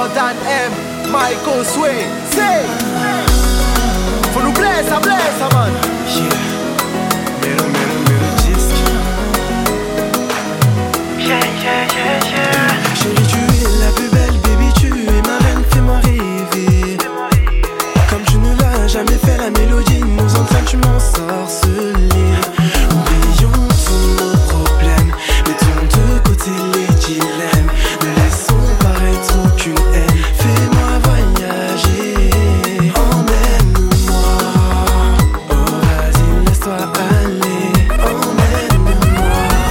Jordan M, Michael Sway, say. Faut nous blesser, man. Yeah. Mélo disque. Chérie, tu es la plus belle, baby, tu es ma reine, fais-moi rêver. Comme tu ne l'as jamais fait, la mélodie nous entraîne, tu m'en sorcelis. Oublions tous nos problèmes, mettons de côté les dilemmes. Ne laissons paraître aucune haine, fais-moi voyager. Emmène-moi, oh vas-y, laisse-toi aller. Emmène-moi,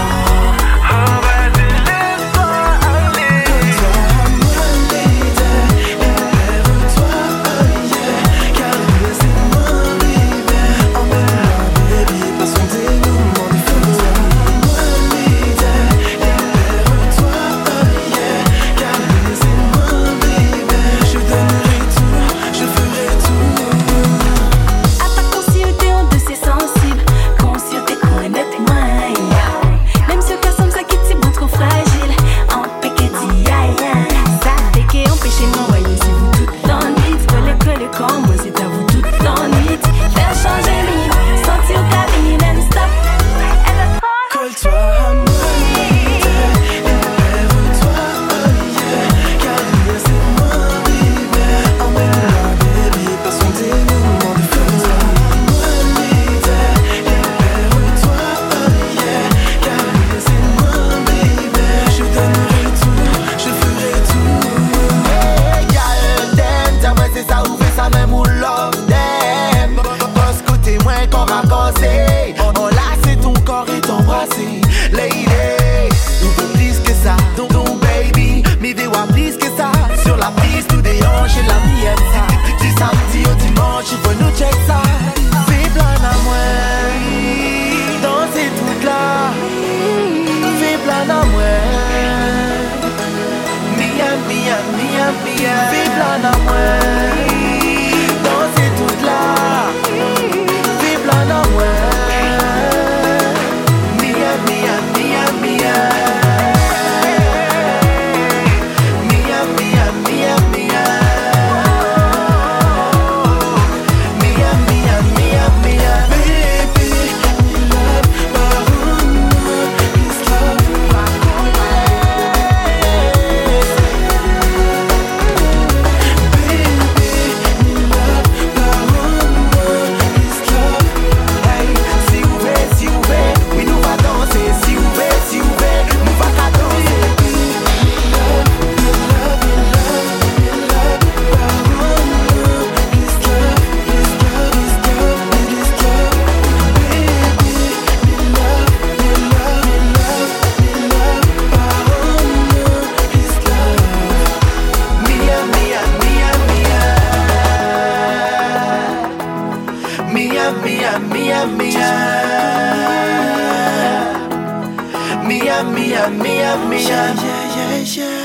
oh vas-y, laisse-toi aller. Donne-toi à moi, lady, libère-toi, oh yeah. Car c'est moi, baby. Emmène-moi, baby, passons des moments de folie. Moi, lady, libère-toi, oh yeah. Car c'est moi, baby. Je donnerai tout, je ferai tout. À ta conscience on de ses sensibles, conscient et connaître moi. Même ce cas comme ça qui t'y bon trop fragile, en péquet dit aïe. Ça fait qu'empêcher moi voyez si vous tout l'ennui. Coller comme moi c'est à vous tout l'ennui. Faire changer mine, sentir cabine and stop. Colle-toi à moi, libère-toi, oh yeah. Car c'est moi, baby. Emmène-moi, baby, passons des moments de folie. Moi, libère-toi, oh yeah. Car c'est moi, baby. Je donnerai tout, je ferai tout. Hey, girl, them, dis-moi c'est ça ou fait ça même ou love them. Boss côté moins qu'on raccourci. Enlacer ton corps et t'embrasser. Lady, ou plus que ça. Donc baby, mi vewa plus que ça. Sur la piste, tout des hanches et la mienne ça. Du samedi au dimanche, il faut nous check ça. Fais plein à moi, danser toute là. Fais plein à moi. Mia, fais plein à moi. Danser toute là. Fais plein à moi. Mia. Mia. Baby, we love, Barouna, this love. Baby, we love, Barouna, this love. Hey, si ouvert, oui nous va danser. Si ouvert, nous va qu'à danser. Mia. Yeah.